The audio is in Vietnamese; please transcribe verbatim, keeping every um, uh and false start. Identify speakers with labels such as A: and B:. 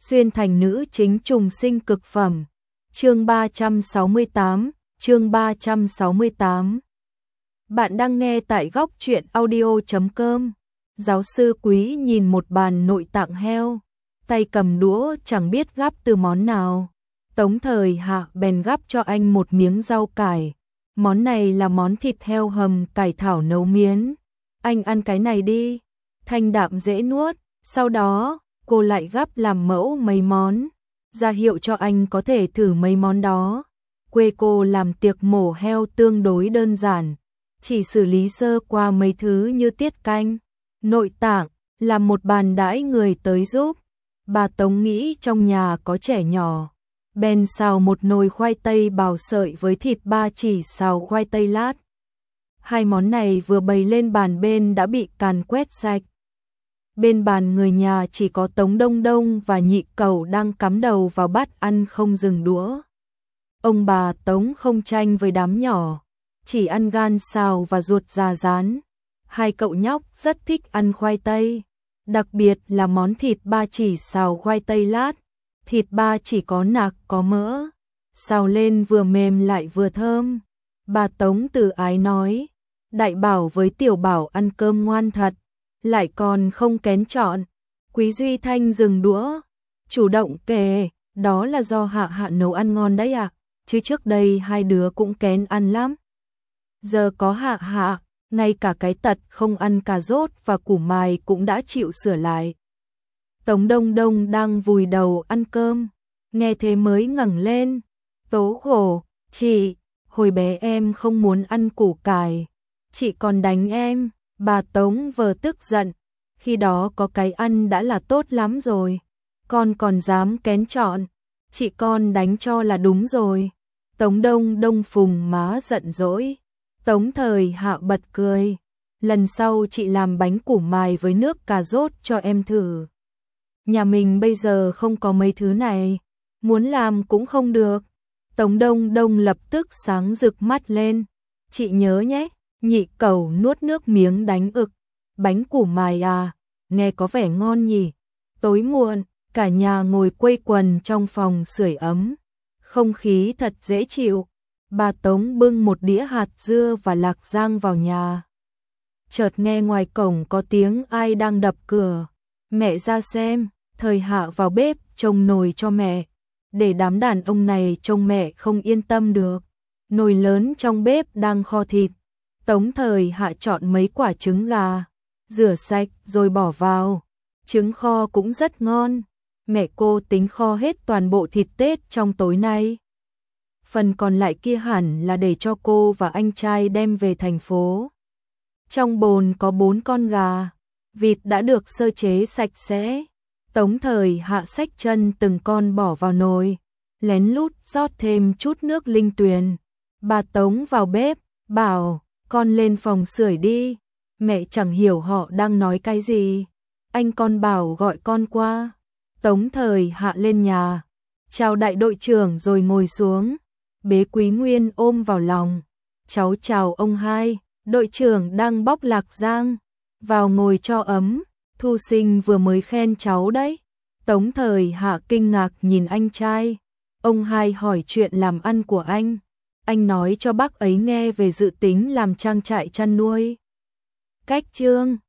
A: xuyên thành nữ chính trùng sinh cực phẩm. Chương ba trăm sáu mươi tám, chương ba trăm sáu mươi tám. Bạn đang nghe tại góc truyện audio chấm com. Giáo sư Quý nhìn một bàn nội tạng heo, tay cầm đũa chẳng biết gắp từ món nào. Tống Thời Hạ bèn gắp cho anh một miếng rau cải. Món này là món thịt heo hầm cải thảo nấu miến. Anh ăn cái này đi, thanh đạm dễ nuốt. Sau đó, cô lại gắp làm mẫu mấy món, ra hiệu cho anh có thể thử mấy món đó. Quê cô làm tiệc mổ heo tương đối đơn giản, chỉ xử lý sơ qua mấy thứ như tiết canh, nội tạng, làm một bàn đãi người tới giúp. Bà Tống nghĩ trong nhà có trẻ nhỏ, bèn xào một nồi khoai tây bào sợi với thịt ba chỉ xào khoai tây lát. Hai món này vừa bày lên bàn bên đã bị càn quét sạch. Bên bàn người nhà chỉ có Tống Đông Đông và Nhị Cẩu đang cắm đầu vào bát ăn không dừng đũa. Ông bà Tống không tranh với đám nhỏ, chỉ ăn gan xào và ruột già rán. Hai cậu nhóc rất thích ăn khoai tây, đặc biệt là món thịt ba chỉ xào khoai tây lát. Thịt ba chỉ có nạc có mỡ, xào lên vừa mềm lại vừa thơm. Bà Tống từ ái nói, đại bảo với tiểu bảo ăn cơm ngoan thật, lại còn không kén chọn. Quý Duy Thanh dừng đũa, chủ động kể, đó là do Hạ Hạ nấu ăn ngon đấy ạ, chứ trước đây hai đứa cũng kén ăn lắm. Giờ có Hạ Hạ, ngay cả cái tật không ăn cà rốt và củ mài cũng đã chịu sửa lại. Tống Đông Đông đang vùi đầu ăn cơm, nghe thế mới ngẩng lên, tố khổ, chị, hồi bé em không muốn ăn củ cải, chị còn đánh em. Bà Tống vờ tức giận, khi đó có cái ăn đã là tốt lắm rồi, con còn dám kén chọn, chị con đánh cho là đúng rồi. Tống Đông Đông phùng má giận dỗi. Tống Thời Hạ bật cười, lần sau chị làm bánh củ mài với nước cà rốt cho em thử. Nhà mình bây giờ không có mấy thứ này, muốn làm cũng không được. Tống Đông Đông lập tức sáng rực mắt lên, chị nhớ nhé. Nhị Cẩu nuốt nước miếng đánh ực, bánh củ mài à, nghe có vẻ ngon nhỉ. Tối muộn, cả nhà ngồi quây quần trong phòng sưởi ấm, không khí thật dễ chịu. Bà Tống bưng một đĩa hạt dưa và lạc rang vào nhà. Chợt nghe ngoài cổng có tiếng ai đang đập cửa. Mẹ ra xem. Thời Hạ vào bếp trông nồi cho mẹ, để đám đàn ông này trông mẹ không yên tâm được. Nồi lớn trong bếp đang kho thịt. Tống Thời Hạ chọn mấy quả trứng gà, rửa sạch rồi bỏ vào. Trứng kho cũng rất ngon. Mẹ cô tính kho hết toàn bộ thịt Tết trong tối nay. Phần còn lại kia hẳn là để cho cô và anh trai đem về thành phố. Trong bồn có bốn con gà, vịt đã được sơ chế sạch sẽ. Tống Thời Hạ xách chân từng con bỏ vào nồi, lén lút rót thêm chút nước linh tuyền. Bà Tống vào bếp, bảo, con lên phòng sưởi đi. Mẹ chẳng hiểu họ đang nói cái gì. Anh con bảo gọi con qua. Tống Thời Hạ lên nhà, chào đại đội trưởng rồi ngồi xuống, bế Quý Nguyên ôm vào lòng. Cháu chào ông hai, đội trưởng đang bóc lạc rang, vào ngồi cho ấm, Thu Sinh vừa mới khen cháu đấy. Tống Thời Hạ kinh ngạc nhìn anh trai, ông hai hỏi chuyện làm ăn của anh. Anh nói cho bác ấy nghe về dự tính làm trang trại chăn nuôi. Cách chương